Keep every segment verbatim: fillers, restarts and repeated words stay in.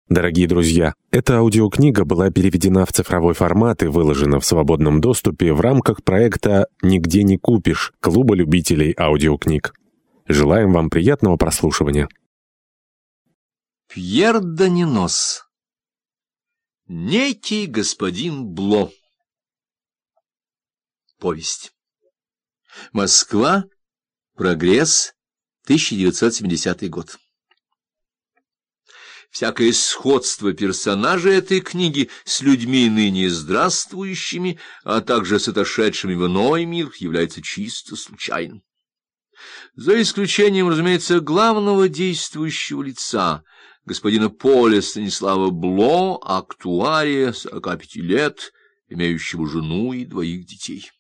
Дорогие друзья, эта аудиокнига была переведена в цифровой формат и выложена в свободном доступе в рамках проекта «Нигде не купишь» Клуба любителей аудиокниг. Желаем вам приятного прослушивания. Пьер Данинос. Некий господин Бло. Повесть. Москва. Прогресс. тысяча девятьсот семидесятый год. Всякое сходство персонажей этой книги с людьми ныне здравствующими, а также с отошедшими в иной мир, является чисто случайным. За исключением, разумеется, главного действующего лица, господина Поля Станислава Бло, актуария, сорока пяти лет, имеющего жену и двоих детей.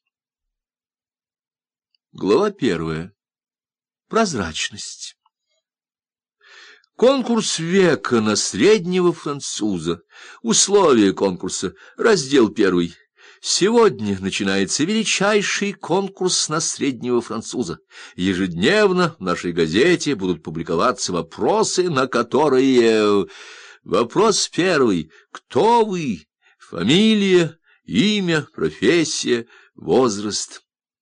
Глава первая. Прозрачность. Конкурс века на среднего француза. Условия конкурса. Раздел первый. Сегодня начинается величайший конкурс на среднего француза. Ежедневно в нашей газете будут публиковаться вопросы, на которые... Вопрос первый. Кто вы? Фамилия, имя, профессия, возраст.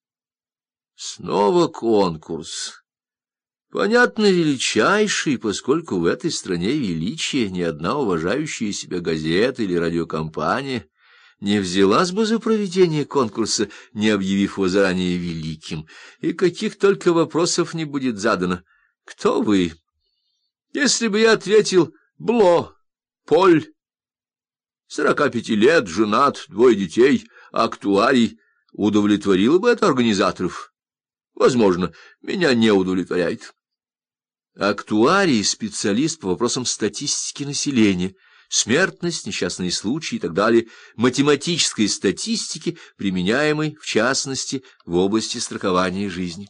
Снова конкурс. Понятно, величайший, поскольку в этой стране величие ни одна уважающая себя газета или радиокомпания не взялась бы за проведение конкурса, не объявив его заранее великим, и каких только вопросов не будет задано. Кто вы? Если бы я ответил «Бло, Поль», сорока пяти лет, женат, двое детей, актуарий, удовлетворило бы это организаторов? Возможно, меня не удовлетворяет. Актуарий — специалист по вопросам статистики населения, смертность, несчастные случаи и так далее, математической статистики, применяемой, в частности, в области страхования жизни.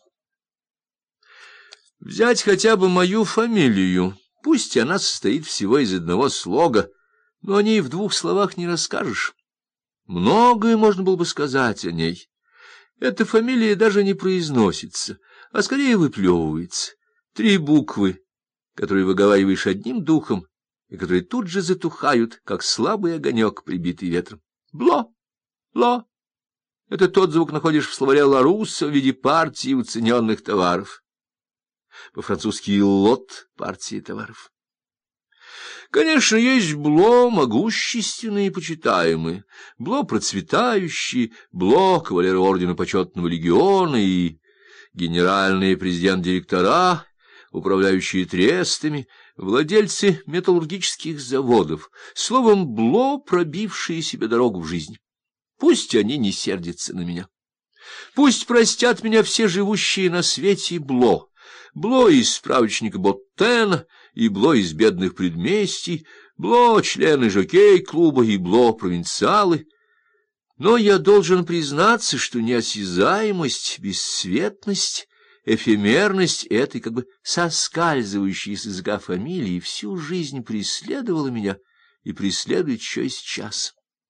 Взять хотя бы мою фамилию, пусть она состоит всего из одного слога, но о ней в двух словах не расскажешь. Многое можно было бы сказать о ней. Эта фамилия даже не произносится, а скорее выплевывается. Три буквы, которые выговариваешь одним духом, и которые тут же затухают, как слабый огонек, прибитый ветром. Бло, ло. Это тот звук находишь в словаре Ларусса в виде партии уцененных товаров. По-французски лот — партии товаров. Конечно, есть Бло могущественные и почитаемые, Бло процветающие, Бло кавалеры ордена почетного легиона и генеральные президент-директора, управляющие трестами, владельцы металлургических заводов, словом, Бло, пробившие себе дорогу в жизнь. Пусть они не сердятся на меня. Пусть простят меня все живущие на свете Бло. Бло из справочника Боттена и Бло из бедных предместий, Бло члены жокей-клуба и Бло провинциалы. Но я должен признаться, что неосязаемость, бесцветность, эфемерность этой как бы соскальзывающей с языка фамилии всю жизнь преследовала меня и преследует еще и сейчас.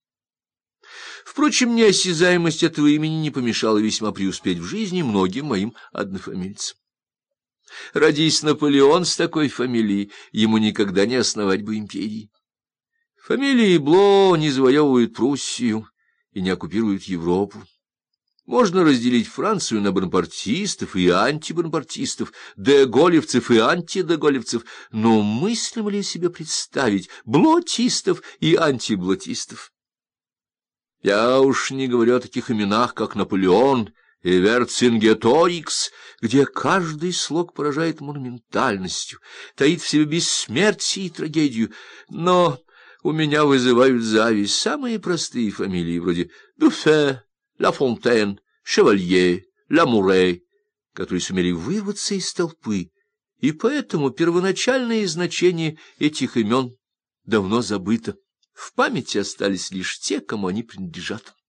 Впрочем, неосязаемость этого имени не помешала весьма преуспеть в жизни многим моим однофамильцам. Родись Наполеон с такой фамилией, ему никогда не основать бы империи. Фамилии Бло не завоевывают Пруссию и не оккупируют Европу. Можно разделить Францию на бонапартистов и антибонапартистов, деголевцев и антидеголевцев, но мыслимо ли себе представить блотистов и антиблотистов? Я уж не говорю о таких именах, как Наполеон и Верцингеторикс, где каждый слог поражает монументальностью, таит в себе бессмертие и трагедию, но у меня вызывают зависть самые простые фамилии, вроде Буффе, Ла Фонтен, Шевалье, Ламуре, которые сумели вырваться из толпы, и поэтому первоначальное значение этих имен давно забыто. В памяти остались лишь те, кому они принадлежат.